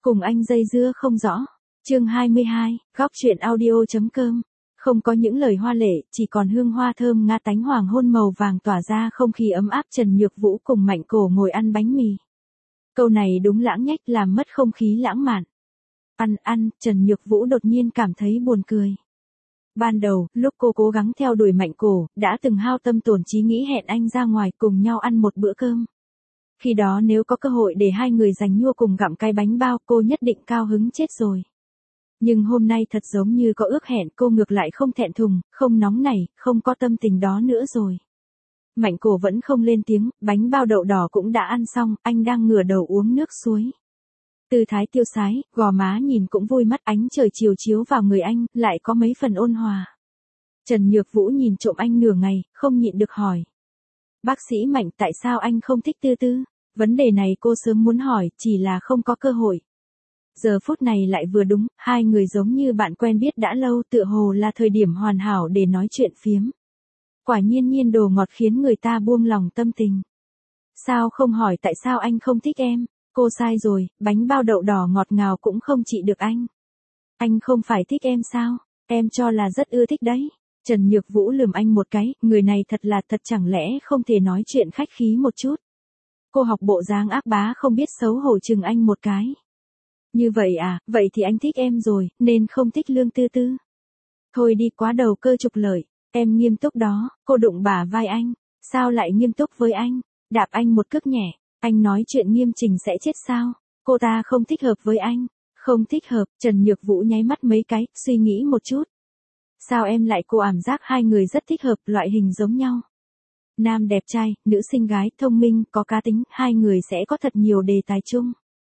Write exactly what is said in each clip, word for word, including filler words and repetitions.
Cùng anh dây dưa không rõ. Chương hai mươi hai, góc truyện audio.com. Không có những lời hoa lệ, chỉ còn hương hoa thơm nga tánh hoàng hôn màu vàng tỏa ra không khí ấm áp. Trần Nhược Vũ cùng Mạnh Cổ ngồi ăn bánh mì. Câu này đúng lãng nhách làm mất không khí lãng mạn. Ăn ăn, Trần Nhược Vũ đột nhiên cảm thấy buồn cười. Ban đầu, lúc cô cố gắng theo đuổi Mạnh Cổ, đã từng hao tâm tổn trí nghĩ hẹn anh ra ngoài cùng nhau ăn một bữa cơm. Khi đó nếu có cơ hội để hai người giành nhua cùng gặm cái bánh bao, cô nhất định cao hứng chết rồi. Nhưng hôm nay thật giống như có ước hẹn, cô ngược lại không thẹn thùng, không nóng nảy, không có tâm tình đó nữa rồi. Mạnh Cổ vẫn không lên tiếng, bánh bao đậu đỏ cũng đã ăn xong, anh đang ngửa đầu uống nước suối. Tư thái tiêu sái, gò má nhìn cũng vui mắt, ánh trời chiều chiếu vào người anh, lại có mấy phần ôn hòa. Trần Nhược Vũ nhìn trộm anh nửa ngày, không nhịn được hỏi. Bác sĩ Mạnh, tại sao anh không thích Tư Tư? Vấn đề này cô sớm muốn hỏi, chỉ là không có cơ hội. Giờ phút này lại vừa đúng, hai người giống như bạn quen biết đã lâu, tựa hồ là thời điểm hoàn hảo để nói chuyện phiếm. Quả nhiên nhiên đồ ngọt khiến người ta buông lòng tâm tình. Sao không hỏi tại sao anh không thích em? Cô sai rồi, bánh bao đậu đỏ ngọt ngào cũng không trị được anh. Anh không phải thích em sao? Em cho là rất ưa thích đấy. Trần Nhược Vũ lườm anh một cái, người này thật là thật, chẳng lẽ không thể nói chuyện khách khí một chút. Cô học bộ dáng ác bá không biết xấu hổ chừng anh một cái. Như vậy à, vậy thì anh thích em rồi, nên không thích Lương Tư Tư. Thôi đi, quá đầu cơ trục lợi, em nghiêm túc đó. Cô đụng bả vai anh. Sao lại nghiêm túc với anh? Đạp anh một cước nhẹ. Anh nói chuyện nghiêm chỉnh sẽ chết sao? Cô ta không thích hợp với anh. Không thích hợp. Trần Nhược Vũ nháy mắt mấy cái, suy nghĩ một chút. Sao em lại cô ảm giác hai người rất thích hợp, loại hình giống nhau. Nam đẹp trai, nữ xinh gái, thông minh, có cá tính, hai người sẽ có thật nhiều đề tài chung.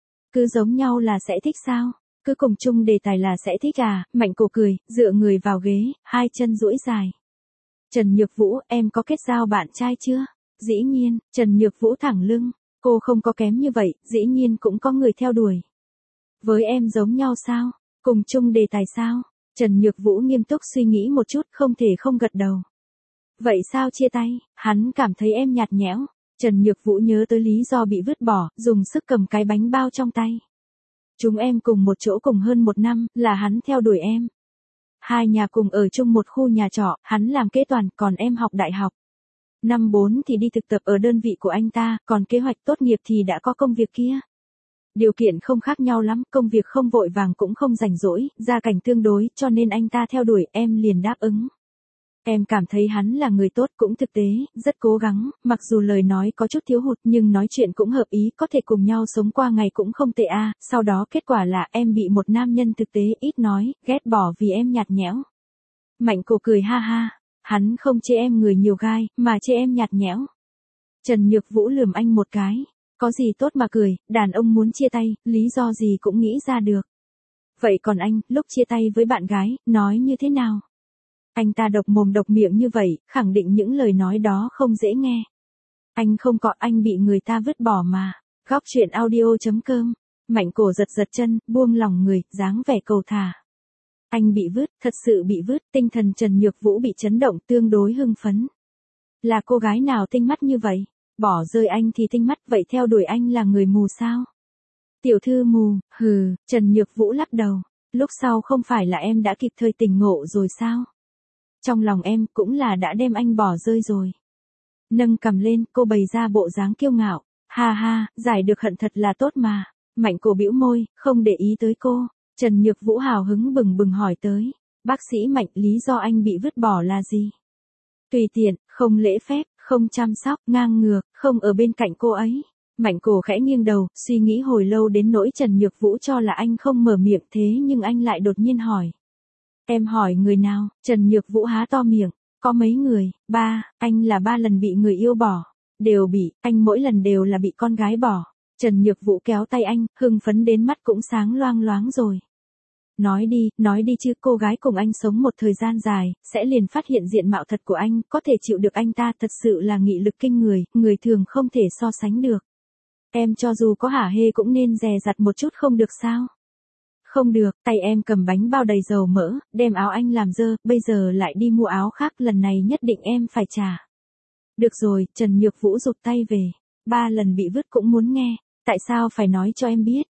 Cứ giống nhau là sẽ thích sao? Cứ cùng chung đề tài là sẽ thích à? Mạnh Cổ cười, dựa người vào ghế, hai chân duỗi dài. Trần Nhược Vũ, em có kết giao bạn trai chưa? Dĩ nhiên. Trần Nhược Vũ thẳng lưng. Cô không có kém như vậy, dĩ nhiên cũng có người theo đuổi. Với em giống nhau sao? Cùng chung đề tài sao? Trần Nhược Vũ nghiêm túc suy nghĩ một chút, không thể không gật đầu. Vậy sao chia tay? Hắn cảm thấy em nhạt nhẽo. Trần Nhược Vũ nhớ tới lý do bị vứt bỏ, dùng sức cầm cái bánh bao trong tay. Chúng em cùng một chỗ cùng hơn một năm, là hắn theo đuổi em. Hai nhà cùng ở chung một khu nhà trọ, hắn làm kế toán, còn em học đại học. Năm bốn thì đi thực tập ở đơn vị của anh ta, còn kế hoạch tốt nghiệp thì đã có công việc kia. Điều kiện không khác nhau lắm, công việc không vội vàng cũng không rảnh rỗi, gia cảnh tương đối, cho nên anh ta theo đuổi, em liền đáp ứng. Em cảm thấy hắn là người tốt, cũng thực tế, rất cố gắng, mặc dù lời nói có chút thiếu hụt nhưng nói chuyện cũng hợp ý, có thể cùng nhau sống qua ngày cũng không tệ a. À. Sau đó kết quả là em bị một nam nhân thực tế, ít nói, ghét bỏ vì em nhạt nhẽo. Mạnh Cổ cười ha ha, hắn không chê em người nhiều gai, mà chê em nhạt nhẽo. Trần Nhược Vũ lườm anh một cái, có gì tốt mà cười, đàn ông muốn chia tay, lý do gì cũng nghĩ ra được. Vậy còn anh, lúc chia tay với bạn gái, nói như thế nào? Anh ta độc mồm độc miệng như vậy, khẳng định những lời nói đó không dễ nghe. Anh không có, anh bị người ta vứt bỏ mà. Góc truyện audio.com. Mạnh Cổ giật giật chân, buông lòng người, dáng vẻ cầu thả. Anh bị vứt, thật sự bị vứt, tinh thần Trần Nhược Vũ bị chấn động, tương đối hưng phấn. Là cô gái nào tinh mắt như vậy? Bỏ rơi anh thì tinh mắt, vậy theo đuổi anh là người mù sao? Tiểu thư mù, hừ. Trần Nhược Vũ lắc đầu. Lúc sau không phải là em đã kịp thời tỉnh ngộ rồi sao? Trong lòng em cũng là đã đem anh bỏ rơi rồi. Nâng cầm lên, cô bày ra bộ dáng kiêu ngạo. Ha ha, giải được hận thật là tốt mà. Mạnh Cổ bĩu môi, không để ý tới cô. Trần Nhược Vũ hào hứng bừng bừng hỏi tới. Bác sĩ Mạnh, lý do anh bị vứt bỏ là gì? Tùy tiện, không lễ phép, không chăm sóc, ngang ngược, không ở bên cạnh cô ấy. Mạnh Cổ khẽ nghiêng đầu, suy nghĩ hồi lâu đến nỗi Trần Nhược Vũ cho là anh không mở miệng, thế nhưng anh lại đột nhiên hỏi. Em hỏi người nào? Trần Nhược Vũ há to miệng. Có mấy người? Ba, anh là ba lần bị người yêu bỏ. Đều bị, anh mỗi lần đều là bị con gái bỏ. Trần Nhược Vũ kéo tay anh, hưng phấn đến mắt cũng sáng loang loáng rồi. Nói đi, nói đi chứ, cô gái cùng anh sống một thời gian dài, sẽ liền phát hiện diện mạo thật của anh, có thể chịu được anh ta, thật sự là nghị lực kinh người, người thường không thể so sánh được. Em cho dù có hả hê cũng nên dè dặt một chút không được sao? Không được, tay em cầm bánh bao đầy dầu mỡ, đem áo anh làm dơ, bây giờ lại đi mua áo khác, lần này nhất định em phải trả. Được rồi, Trần Nhược Vũ rụt tay về. Ba lần bị vứt cũng muốn nghe, tại sao phải nói cho em biết?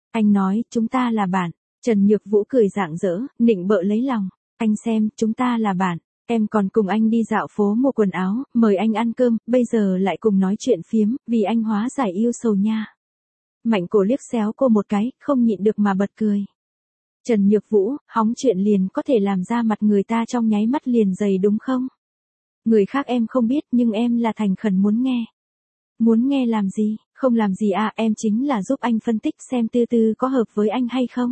Anh nói, chúng ta là bạn. Trần Nhược Vũ cười rạng rỡ, nịnh bợ lấy lòng. Anh xem, chúng ta là bạn. Em còn cùng anh đi dạo phố mua quần áo, mời anh ăn cơm, bây giờ lại cùng nói chuyện phiếm, vì anh hóa giải yêu sầu nha. Mạnh Cổ liếc xéo cô một cái, không nhịn được mà bật cười. Trần Nhược Vũ, hóng chuyện liền có thể làm ra mặt người ta trong nháy mắt liền dày đúng không? Người khác em không biết nhưng em là thành khẩn muốn nghe. Muốn nghe làm gì? Không làm gì à, em chính là giúp anh phân tích xem Tư Tư có hợp với anh hay không.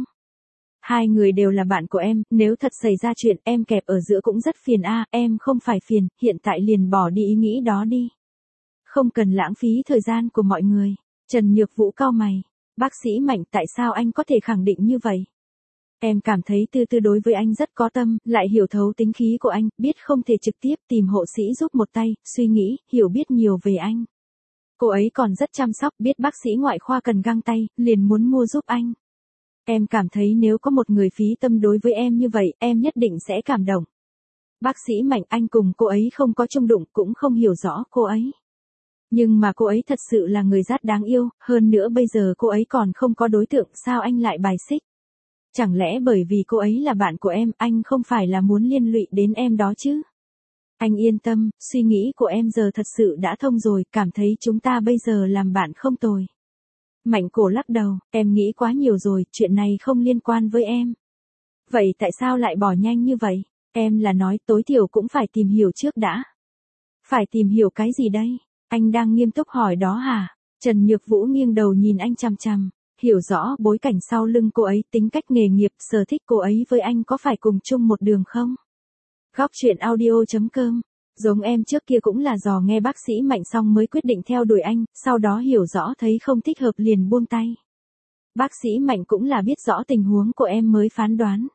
Hai người đều là bạn của em, nếu thật xảy ra chuyện em kẹp ở giữa cũng rất phiền a, à, em không phải phiền, hiện tại liền bỏ đi ý nghĩ đó đi. Không cần lãng phí thời gian của mọi người. Trần Nhược Vũ cau mày. Bác sĩ Mạnh, tại sao anh có thể khẳng định như vậy? Em cảm thấy Tư Tư đối với anh rất có tâm, lại hiểu thấu tính khí của anh, biết không thể trực tiếp tìm hộ sĩ giúp một tay, suy nghĩ, hiểu biết nhiều về anh. Cô ấy còn rất chăm sóc, biết bác sĩ ngoại khoa cần găng tay, liền muốn mua giúp anh. Em cảm thấy nếu có một người phí tâm đối với em như vậy, em nhất định sẽ cảm động. Bác sĩ Mạnh, anh cùng cô ấy không có chung đụng, cũng không hiểu rõ cô ấy. Nhưng mà cô ấy thật sự là người rất đáng yêu, hơn nữa bây giờ cô ấy còn không có đối tượng, sao anh lại bài xích? Chẳng lẽ bởi vì cô ấy là bạn của em, anh không phải là muốn liên lụy đến em đó chứ? Anh yên tâm, suy nghĩ của em giờ thật sự đã thông rồi, cảm thấy chúng ta bây giờ làm bạn không tồi. Mạnh Cổ lắc đầu, em nghĩ quá nhiều rồi, chuyện này không liên quan với em. Vậy tại sao lại bỏ nhanh như vậy? Em là nói tối thiểu cũng phải tìm hiểu trước đã. Phải tìm hiểu cái gì đây? Anh đang nghiêm túc hỏi đó hả? Trần Nhược Vũ nghiêng đầu nhìn anh chằm chằm. Hiểu rõ bối cảnh sau lưng cô ấy, tính cách nghề nghiệp, sở thích cô ấy với anh có phải cùng chung một đường không? Góc chuyện audio chấm com. Giống em trước kia cũng là dò nghe bác sĩ Mạnh xong mới quyết định theo đuổi anh, sau đó hiểu rõ thấy không thích hợp liền buông tay. Bác sĩ Mạnh cũng là biết rõ tình huống của em mới phán đoán.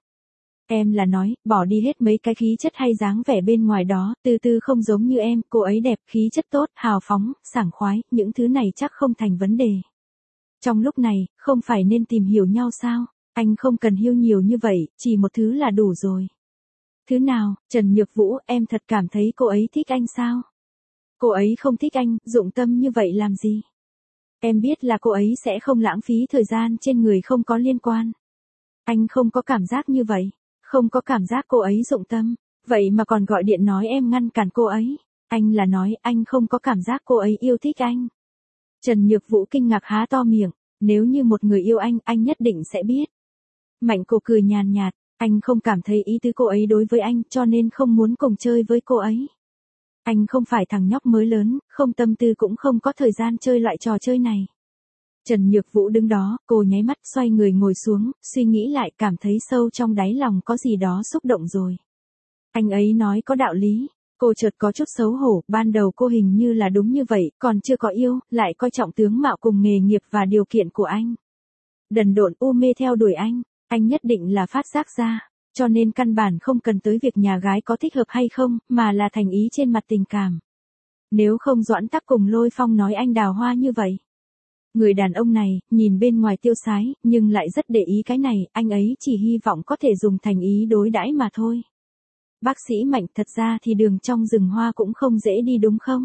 Em là nói, bỏ đi hết mấy cái khí chất hay dáng vẻ bên ngoài đó, Tư Tư không giống như em, cô ấy đẹp, khí chất tốt, hào phóng, sảng khoái, những thứ này chắc không thành vấn đề. Trong lúc này, không phải nên tìm hiểu nhau sao? Anh không cần hiểu nhiều như vậy, chỉ một thứ là đủ rồi. Thứ nào? Trần Nhược Vũ, em thật cảm thấy cô ấy thích anh sao? Cô ấy không thích anh, dụng tâm như vậy làm gì? Em biết là cô ấy sẽ không lãng phí thời gian trên người không có liên quan. Anh không có cảm giác như vậy, không có cảm giác cô ấy dụng tâm, vậy mà còn gọi điện nói em ngăn cản cô ấy. Anh là nói anh không có cảm giác cô ấy yêu thích anh. Trần Nhược Vũ kinh ngạc há to miệng, nếu như một người yêu anh, anh nhất định sẽ biết. Mạnh Cổ cười nhàn nhạt, anh không cảm thấy ý tứ cô ấy đối với anh cho nên không muốn cùng chơi với cô ấy. Anh không phải thằng nhóc mới lớn, không tâm tư cũng không có thời gian chơi loại trò chơi này. Trần Nhược Vũ đứng đó, cô nháy mắt xoay người ngồi xuống, suy nghĩ lại cảm thấy sâu trong đáy lòng có gì đó xúc động rồi. Anh ấy nói có đạo lý. Cô chợt có chút xấu hổ, ban đầu cô hình như là đúng như vậy, còn chưa có yêu, lại coi trọng tướng mạo cùng nghề nghiệp và điều kiện của anh. Đần độn u mê theo đuổi anh, anh nhất định là phát giác ra, cho nên căn bản không cần tới việc nhà gái có thích hợp hay không, mà là thành ý trên mặt tình cảm. Nếu không Doãn Tắc cùng Lôi Phong nói anh đào hoa như vậy. Người đàn ông này, nhìn bên ngoài tiêu sái, nhưng lại rất để ý cái này, anh ấy chỉ hy vọng có thể dùng thành ý đối đãi mà thôi. Bác sĩ Mạnh, thật ra thì đường trong rừng hoa cũng không dễ đi đúng không?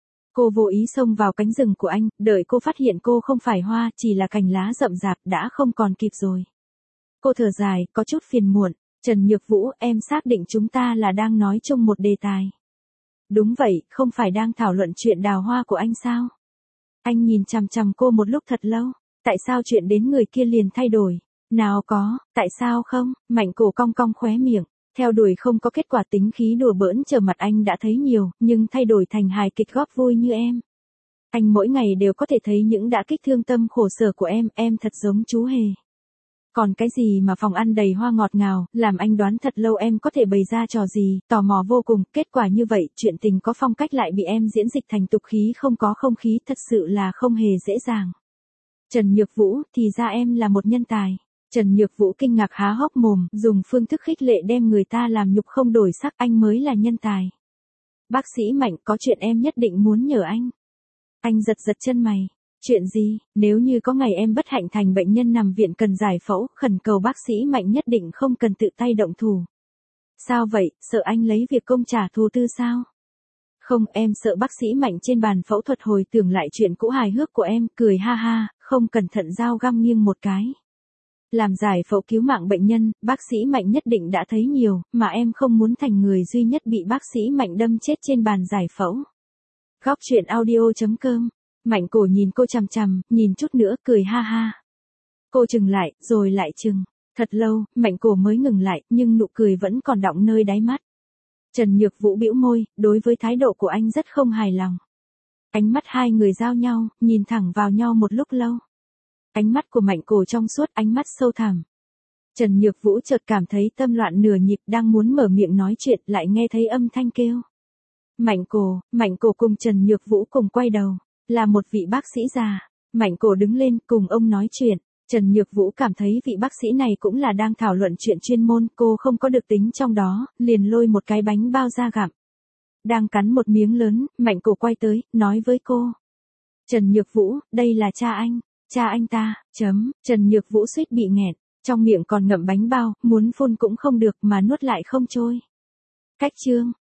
Cô vô ý xông vào cánh rừng của anh, đợi cô phát hiện cô không phải hoa, chỉ là cành lá rậm rạp đã không còn kịp rồi. Cô thở dài, có chút phiền muộn. Trần Nhược Vũ, em xác định chúng ta là đang nói chung một đề tài. Đúng vậy, không phải đang thảo luận chuyện đào hoa của anh sao? Anh nhìn chằm chằm cô một lúc thật lâu. Tại sao chuyện đến người kia liền thay đổi? Nào có, tại sao không? Mạnh Cổ cong cong khóe miệng. Theo đuổi không có kết quả, tính khí đùa bỡn trở mặt anh đã thấy nhiều, nhưng thay đổi thành hài kịch góp vui như em. Anh mỗi ngày đều có thể thấy những đã kích thương tâm khổ sở của em, em thật giống chú hề. Còn cái gì mà phòng ăn đầy hoa ngọt ngào, làm anh đoán thật lâu em có thể bày ra trò gì, tò mò vô cùng, kết quả như vậy, chuyện tình có phong cách lại bị em diễn dịch thành tục khí không có không khí, thật sự là không hề dễ dàng. Trần Nhược Vũ, thì ra em là một nhân tài. Trần Nhược Vũ kinh ngạc há hốc mồm, dùng phương thức khích lệ đem người ta làm nhục không đổi sắc, anh mới là nhân tài. Bác sĩ Mạnh, có chuyện em nhất định muốn nhờ anh. Anh giật giật chân mày. Chuyện gì? Nếu như có ngày em bất hạnh thành bệnh nhân nằm viện cần giải phẫu, khẩn cầu bác sĩ Mạnh nhất định không cần tự tay động thủ. Sao vậy, sợ anh lấy việc công trả thù tư sao? Không, em sợ bác sĩ Mạnh trên bàn phẫu thuật hồi tưởng lại chuyện cũ hài hước của em, cười ha ha, không cẩn thận dao găm nghiêng một cái. Làm giải phẫu cứu mạng bệnh nhân, bác sĩ Mạnh nhất định đã thấy nhiều, mà em không muốn thành người duy nhất bị bác sĩ Mạnh đâm chết trên bàn giải phẫu. Góc truyện audio chấm com. Mạnh cổ nhìn cô chằm chằm, nhìn chút nữa, cười ha ha. Cô chừng lại, rồi lại chừng. Thật lâu, Mạnh cổ mới ngừng lại, nhưng nụ cười vẫn còn đọng nơi đáy mắt. Trần Nhược Vũ bĩu môi, đối với thái độ của anh rất không hài lòng. Ánh mắt hai người giao nhau, nhìn thẳng vào nhau một lúc lâu. Ánh mắt của Mạnh cổ trong suốt, ánh mắt sâu thẳm. Trần Nhược Vũ chợt cảm thấy tâm loạn nửa nhịp, đang muốn mở miệng nói chuyện, lại nghe thấy âm thanh kêu. Mạnh cổ, Mạnh cổ cùng Trần Nhược Vũ cùng quay đầu, là một vị bác sĩ già. Mạnh cổ đứng lên cùng ông nói chuyện. Trần Nhược Vũ cảm thấy vị bác sĩ này cũng là đang thảo luận chuyện chuyên môn, cô không có được tính trong đó, liền lôi một cái bánh bao ra gặm. Đang cắn một miếng lớn, Mạnh cổ quay tới, nói với cô. Trần Nhược Vũ, đây là cha anh, cha anh ta, chấm, Trần Nhược Vũ suýt bị nghẹn, trong miệng còn ngậm bánh bao, muốn phun cũng không được mà nuốt lại không trôi. Cách chương.